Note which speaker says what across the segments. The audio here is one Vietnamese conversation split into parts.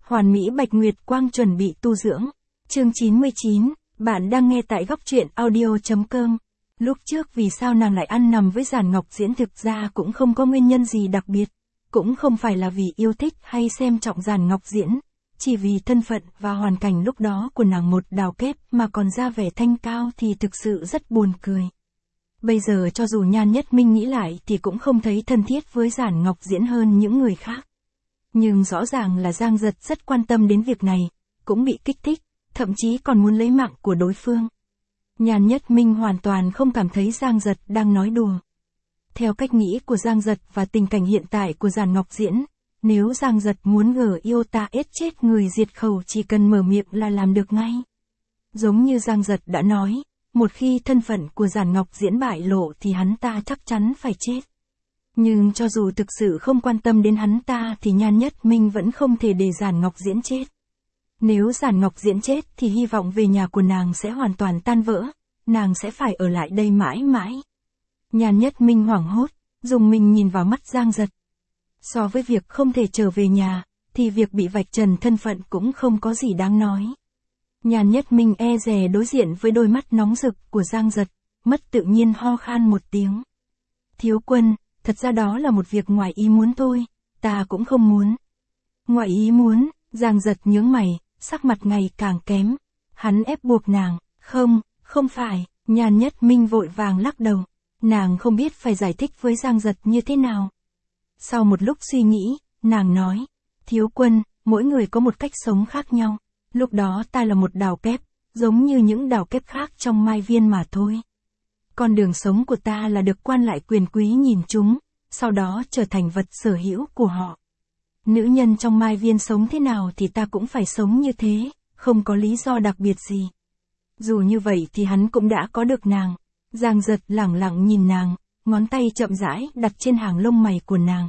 Speaker 1: Hoàn mỹ Bạch Nguyệt Quang chuẩn bị tu dưỡng. Chương 99, bạn đang nghe tại góc truyện audio.com. Lúc trước vì sao nàng lại ăn nằm với Giản Ngọc Diễn thực ra cũng không có nguyên nhân gì đặc biệt. Cũng không phải là vì yêu thích hay xem trọng Giản Ngọc Diễn. Chỉ vì thân phận và hoàn cảnh lúc đó của nàng một đào kép mà còn ra vẻ thanh cao thì thực sự rất buồn cười. Bây giờ cho dù Nhan Nhất Minh nghĩ lại thì cũng không thấy thân thiết với Giản Ngọc Diễn hơn những người khác. Nhưng rõ ràng là Giang Giật rất quan tâm đến việc này, cũng bị kích thích, thậm chí còn muốn lấy mạng của đối phương. Nhan Nhất Minh hoàn toàn không cảm thấy Giang Giật đang nói đùa. Theo cách nghĩ của Giang Giật và tình cảnh hiện tại của Giản Ngọc Diễn, nếu Giang Giật muốn yêu ta chết người diệt khẩu chỉ cần mở miệng là làm được ngay. Giống như Giang Giật đã nói, một khi thân phận của Giản Ngọc Diễn bại lộ thì hắn ta chắc chắn phải chết. Nhưng cho dù thực sự không quan tâm đến hắn ta thì Nhan Nhất Minh vẫn không thể để Giản Ngọc Diễn chết. Nếu Giản Ngọc Diễn chết thì hy vọng về nhà của nàng sẽ hoàn toàn tan vỡ, nàng sẽ phải ở lại đây mãi mãi. Nhan Nhất Minh hoảng hốt, dùng mình nhìn vào mắt Giang Giật. So với việc không thể trở về nhà, thì việc bị vạch trần thân phận cũng không có gì đáng nói. Nhan Nhất Minh e dè đối diện với đôi mắt nóng rực của Giang Giật, mất tự nhiên ho khan một tiếng. Thiếu quân, thật ra đó là một việc ngoài ý muốn thôi, ta cũng không muốn. Ngoài ý muốn, Giang Giật nhướng mày, sắc mặt ngày càng kém. Hắn ép buộc nàng, không phải, Nhan Nhất Minh vội vàng lắc đầu. Nàng không biết phải giải thích với Giang Giật như thế nào. Sau một lúc suy nghĩ, nàng nói, thiếu quân, mỗi người có một cách sống khác nhau. Lúc đó ta là một đào kép, giống như những đào kép khác trong Mai Viên mà thôi. Con đường sống của ta là được quan lại quyền quý nhìn chúng, sau đó trở thành vật sở hữu của họ. Nữ nhân trong Mai Viên sống thế nào thì ta cũng phải sống như thế, không có lý do đặc biệt gì. Dù như vậy thì hắn cũng đã có được nàng. Giang Giật lẳng lặng nhìn nàng, ngón tay chậm rãi đặt trên hàng lông mày của nàng.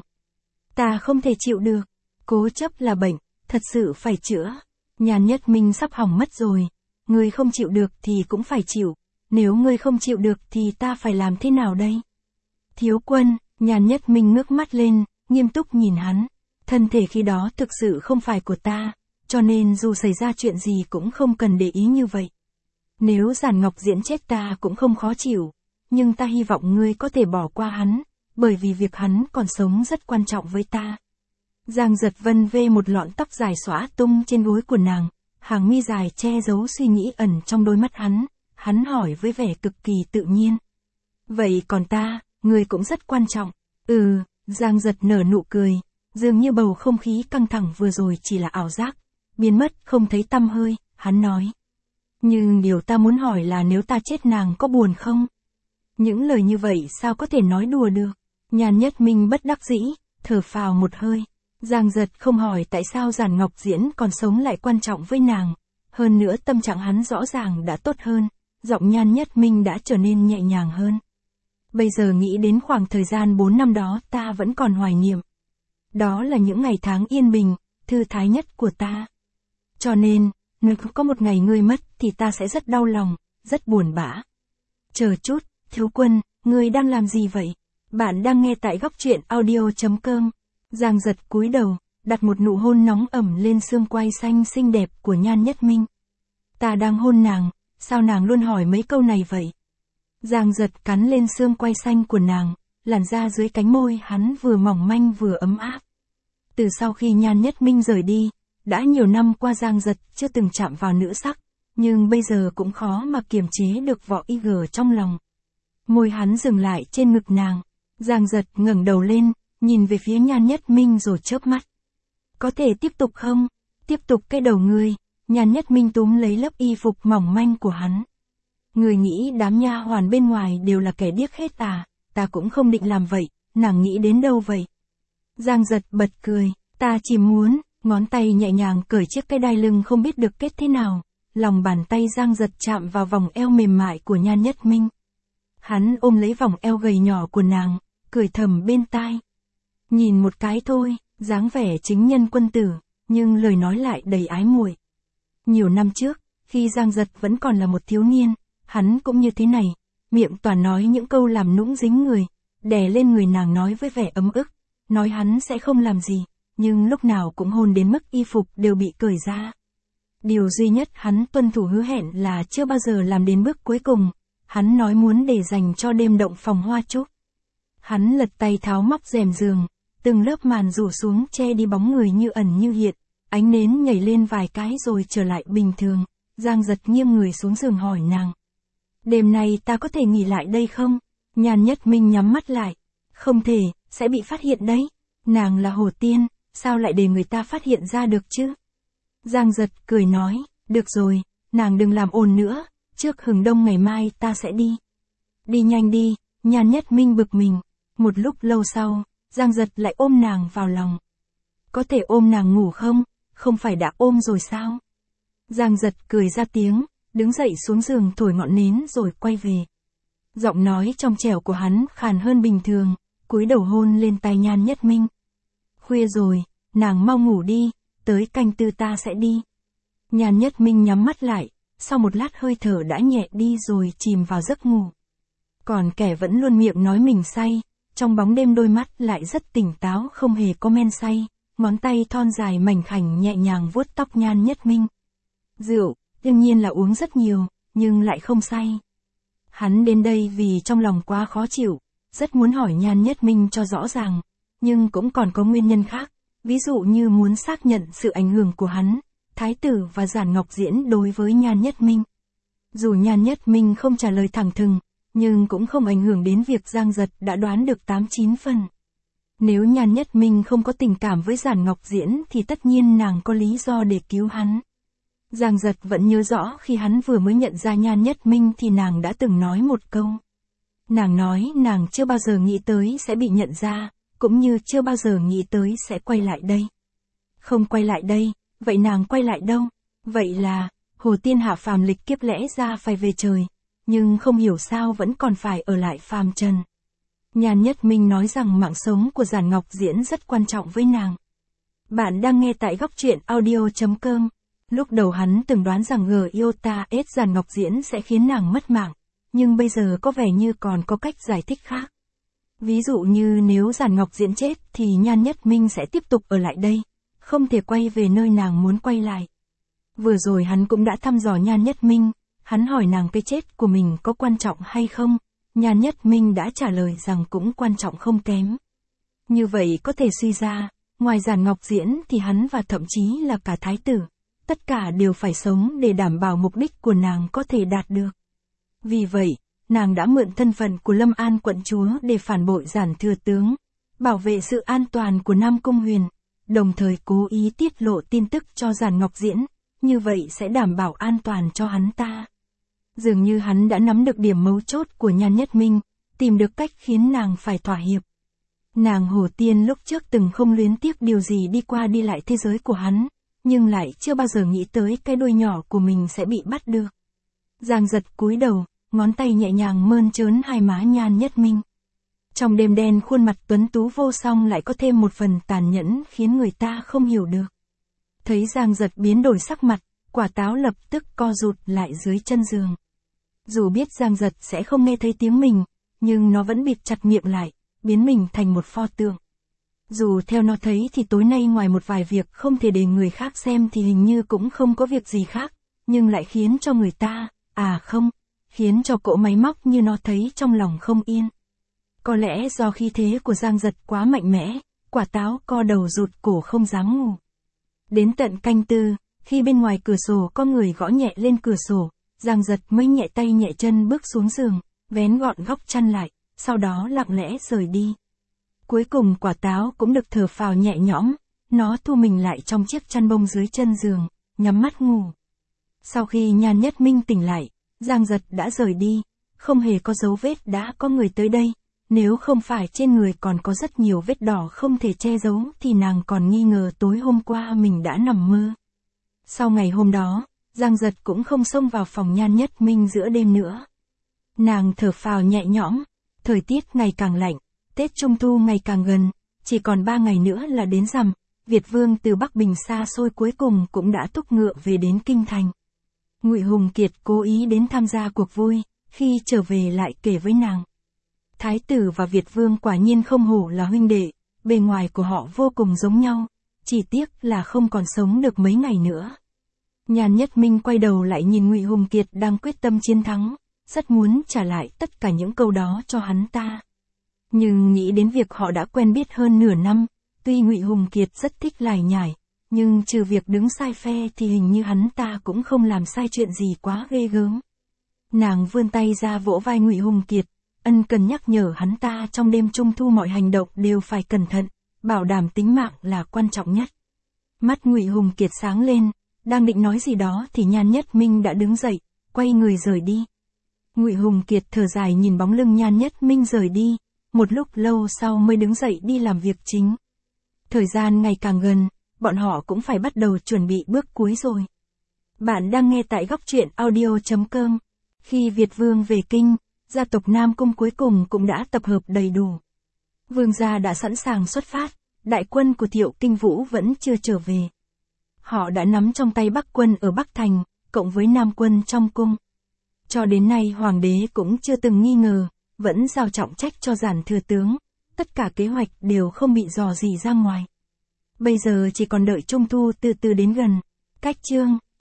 Speaker 1: Ta không thể chịu được, cố chấp là bệnh, thật sự phải chữa. Nhan Nhất Minh sắp hỏng mất rồi, ngươi không chịu được thì cũng phải chịu, nếu ngươi không chịu được thì ta phải làm thế nào đây? Thiếu quân, Nhan Nhất Minh ngước mắt lên, nghiêm túc nhìn hắn. Thân thể khi đó thực sự không phải của ta, cho nên dù xảy ra chuyện gì cũng không cần để ý như vậy. Nếu Giản Ngọc Diễn chết ta cũng không khó chịu, nhưng ta hy vọng ngươi có thể bỏ qua hắn, bởi vì việc hắn còn sống rất quan trọng với ta. Giang Giật vân vê một lọn tóc dài xõa tung trên gối của nàng, hàng mi dài che giấu suy nghĩ ẩn trong đôi mắt hắn hỏi với vẻ cực kỳ tự nhiên. Vậy còn ta, ngươi cũng rất quan trọng. Giang Giật nở nụ cười, dường như bầu không khí căng thẳng vừa rồi chỉ là ảo giác, biến mất không thấy tăm hơi, hắn nói. Nhưng điều ta muốn hỏi là nếu ta chết nàng có buồn không? Những lời như vậy sao có thể nói đùa được? Nhan Nhất Minh bất đắc dĩ, thở phào một hơi. Giang Giật không hỏi tại sao Giản Ngọc Diễn còn sống lại quan trọng với nàng. Hơn nữa tâm trạng hắn rõ ràng đã tốt hơn, giọng Nhan Nhất Minh đã trở nên nhẹ nhàng hơn. Bây giờ nghĩ đến khoảng thời gian 4 năm đó ta vẫn còn hoài niệm. Đó là những ngày tháng yên bình, thư thái nhất của ta. Cho nên, nếu có một ngày ngươi mất thì ta sẽ rất đau lòng, rất buồn bã. Chờ chút, thiếu quân, ngươi đang làm gì vậy? Bạn đang nghe tại góc truyện audio.com. Giang Giật cúi đầu, đặt một nụ hôn nóng ẩm lên xương quai xanh xinh đẹp của Nhan Nhất Minh. Ta đang hôn nàng, sao nàng luôn hỏi mấy câu này vậy? Giang Giật cắn lên xương quai xanh của nàng, làn da dưới cánh môi hắn vừa mỏng manh vừa ấm áp. Từ sau khi Nhan Nhất Minh rời đi, đã nhiều năm qua Giang Giật chưa từng chạm vào nữ sắc, nhưng bây giờ cũng khó mà kiềm chế được vỏ IG trong lòng. Môi hắn dừng lại trên ngực nàng, Giang Giật ngẩng đầu lên, nhìn về phía Nhan Nhất Minh rồi chớp mắt. Có thể tiếp tục không? Tiếp tục cái đầu ngươi. Nhan Nhất Minh túm lấy lớp y phục mỏng manh của hắn. Người nghĩ đám nha hoàn bên ngoài đều là kẻ điếc hết à? Ta cũng không định làm vậy, nàng nghĩ đến đâu vậy? Giang Giật bật cười, ta chỉ muốn. Ngón tay nhẹ nhàng cởi chiếc cái đai lưng không biết được kết thế nào, lòng bàn tay Giang Giật chạm vào vòng eo mềm mại của Nhan Nhất Minh. Hắn ôm lấy vòng eo gầy nhỏ của nàng, cười thầm bên tai. Nhìn một cái thôi, dáng vẻ chính nhân quân tử, nhưng lời nói lại đầy ái muội. Nhiều năm trước, khi Giang Giật vẫn còn là một thiếu niên, hắn cũng như thế này, miệng toàn nói những câu làm nũng dính người, đè lên người nàng nói với vẻ ấm ức, nói hắn sẽ không làm gì. nhưng lúc nào cũng hôn đến mức y phục đều bị cởi ra. Điều duy nhất hắn tuân thủ hứa hẹn là chưa bao giờ làm đến bước cuối cùng, hắn nói muốn để dành cho đêm động phòng hoa trúc. Hắn lật tay tháo móc rèm giường, từng lớp màn rủ xuống che đi bóng người như ẩn như hiện, ánh nến nhảy lên vài cái rồi trở lại bình thường. Giang Giật nghiêng người xuống giường hỏi nàng. Đêm nay ta có thể nghỉ lại đây không? Nhan Nhất Minh nhắm mắt lại. Không thể, sẽ bị phát hiện đấy. Nàng là Hồ Tiên, sao lại để người ta phát hiện ra được chứ? Giang Giật cười nói, được rồi, nàng đừng làm ồn nữa, trước hừng đông ngày mai ta sẽ đi. Đi nhanh đi, Nhan Nhất Minh bực mình. Một lúc lâu sau, Giang Giật lại ôm nàng vào lòng. Có thể ôm nàng ngủ không? Không phải đã ôm rồi sao? Giang Giật cười ra tiếng, đứng dậy xuống giường thổi ngọn nến rồi quay về. Giọng nói trong trẻo của hắn khàn hơn bình thường, cúi đầu hôn lên tay Nhan Nhất Minh. Khuya rồi, nàng mau ngủ đi, tới canh tư ta sẽ đi. Nhan Nhất Minh nhắm mắt lại, sau một lát hơi thở đã nhẹ đi rồi chìm vào giấc ngủ. Còn kẻ vẫn luôn miệng nói mình say, trong bóng đêm đôi mắt lại rất tỉnh táo không hề có men say, ngón tay thon dài mảnh khảnh nhẹ nhàng vuốt tóc Nhan Nhất Minh. Rượu, đương nhiên là uống rất nhiều, nhưng lại không say. Hắn đến đây vì trong lòng quá khó chịu, rất muốn hỏi Nhan Nhất Minh cho rõ ràng, nhưng cũng còn có nguyên nhân khác, ví dụ như muốn xác nhận sự ảnh hưởng của hắn, Thái tử và Giản Ngọc Diễn đối với Nhan Nhất Minh. Dù Nhan Nhất Minh không trả lời thẳng thừng, nhưng cũng không ảnh hưởng đến việc Giang Giật đã đoán được 8-9 phần. Nếu Nhan Nhất Minh không có tình cảm với Giản Ngọc Diễn thì tất nhiên nàng có lý do để cứu hắn. Giang Giật vẫn nhớ rõ khi hắn vừa mới nhận ra Nhan Nhất Minh thì nàng đã từng nói một câu. Nàng nói nàng chưa bao giờ nghĩ tới sẽ bị nhận ra, cũng như chưa bao giờ nghĩ tới sẽ quay lại đây. Không quay lại đây, vậy nàng quay lại đâu? Vậy là, Hồ Tiên hạ phàm lịch kiếp lẽ ra phải về trời, nhưng không hiểu sao vẫn còn phải ở lại phàm trần. Nhan Nhất Minh nói rằng mạng sống của Giản Ngọc Diễn rất quan trọng với nàng. Bạn đang nghe tại góc truyện audio.com. Lúc đầu hắn từng đoán rằng Giota-S Giản Ngọc Diễn sẽ khiến nàng mất mạng, nhưng bây giờ có vẻ như còn có cách giải thích khác. Ví dụ như nếu Giản Ngọc Diễn chết thì Nhan Nhất Minh sẽ tiếp tục ở lại đây, không thể quay về nơi nàng muốn quay lại. Vừa rồi hắn cũng đã thăm dò Nhan Nhất Minh, hắn hỏi nàng cái chết của mình có quan trọng hay không, Nhan Nhất Minh đã trả lời rằng cũng quan trọng không kém. Như vậy có thể suy ra, ngoài Giản Ngọc Diễn thì hắn và thậm chí là cả Thái tử, tất cả đều phải sống để đảm bảo mục đích của nàng có thể đạt được. Vì vậy, nàng đã mượn thân phận của Lâm An quận chúa để phản bội Giản thừa tướng, bảo vệ sự an toàn của Nam Cung Huyền, đồng thời cố ý tiết lộ tin tức cho Giản Ngọc Diễn, như vậy sẽ đảm bảo an toàn cho hắn ta. Dường như hắn đã nắm được điểm mấu chốt của Nhan Nhất Minh, tìm được cách khiến nàng phải thỏa hiệp. Nàng Hồ Tiên lúc trước từng không luyến tiếc điều gì đi qua đi lại thế giới của hắn, nhưng lại chưa bao giờ nghĩ tới cái đuôi nhỏ của mình sẽ bị bắt được. Giang Giật cúi đầu, ngón tay nhẹ nhàng mơn trớn hai má Nhan Nhất Minh. Trong đêm đen khuôn mặt tuấn tú vô song lại có thêm một phần tàn nhẫn khiến người ta không hiểu được. Thấy Giang Giật biến đổi sắc mặt, Quả Táo lập tức co rụt lại dưới chân giường. Dù biết Giang Giật sẽ không nghe thấy tiếng mình, nhưng nó vẫn bịt chặt miệng lại, biến mình thành một pho tượng. Dù theo nó thấy thì tối nay ngoài một vài việc không thể để người khác xem thì hình như cũng không có việc gì khác, nhưng lại khiến cho người ta, khiến cho cỗ máy móc như nó thấy trong lòng không yên. Có lẽ do khí thế của Giang Giật quá mạnh mẽ, Quả Táo co đầu rụt cổ không dám ngủ. Đến tận canh tư, khi bên ngoài cửa sổ có người gõ nhẹ lên cửa sổ, Giang Giật mới nhẹ tay nhẹ chân bước xuống giường, vén gọn góc chăn lại, sau đó lặng lẽ rời đi. Cuối cùng Quả Táo cũng được thở phào nhẹ nhõm, nó thu mình lại trong chiếc chăn bông dưới chân giường, nhắm mắt ngủ. Sau khi Nhan Nhất Minh tỉnh lại, Giang Giật đã rời đi, không hề có dấu vết đã có người tới đây, nếu không phải trên người còn có rất nhiều vết đỏ không thể che giấu thì nàng còn nghi ngờ tối hôm qua mình đã nằm mơ. Sau ngày hôm đó, Giang Giật cũng không xông vào phòng Nhan Nhất Minh giữa đêm nữa. Nàng thở phào nhẹ nhõm, thời tiết ngày càng lạnh, Tết Trung Thu ngày càng gần, chỉ còn 3 ngày nữa là đến rằm, Việt Vương từ Bắc Bình xa xôi cuối cùng cũng đã túc ngựa về đến Kinh Thành. Ngụy Hùng Kiệt cố ý đến tham gia cuộc vui, khi trở về lại kể với nàng. Thái tử và Việt Vương quả nhiên không hổ là huynh đệ, bề ngoài của họ vô cùng giống nhau, chỉ tiếc là không còn sống được mấy ngày nữa. Nhan Nhất Minh quay đầu lại nhìn Ngụy Hùng Kiệt đang quyết tâm chiến thắng, rất muốn trả lại tất cả những câu đó cho hắn ta. Nhưng nghĩ đến việc họ đã quen biết hơn nửa năm, tuy Ngụy Hùng Kiệt rất thích lải nhải, nhưng trừ việc đứng sai phe thì hình như hắn ta cũng không làm sai chuyện gì quá ghê gớm. Nàng vươn tay ra vỗ vai Ngụy Hùng Kiệt, ân cần nhắc nhở hắn ta trong đêm trung thu mọi hành động đều phải cẩn thận, bảo đảm tính mạng là quan trọng nhất. Mắt Ngụy Hùng Kiệt sáng lên, đang định nói gì đó thì Nhan Nhất Minh đã đứng dậy, quay người rời đi. Ngụy Hùng Kiệt thở dài nhìn bóng lưng Nhan Nhất Minh rời đi, một lúc lâu sau mới đứng dậy đi làm việc chính. Thời gian ngày càng gần, bọn họ cũng phải bắt đầu chuẩn bị bước cuối rồi. Bạn đang nghe tại góc truyện audio.com. Khi Việt Vương về kinh, gia tộc Nam Cung cuối cùng cũng đã tập hợp đầy đủ. Vương gia đã sẵn sàng xuất phát, đại quân của Thiệu Kinh Vũ vẫn chưa trở về. Họ đã nắm trong tay Bắc quân ở Bắc Thành, cộng với Nam quân trong cung. Cho đến nay Hoàng đế cũng chưa từng nghi ngờ, vẫn giao trọng trách cho Giản thừa tướng. Tất cả kế hoạch đều không bị dò dỉ ra ngoài. Bây giờ chỉ còn đợi Trung thu từ từ đến gần. Cách chương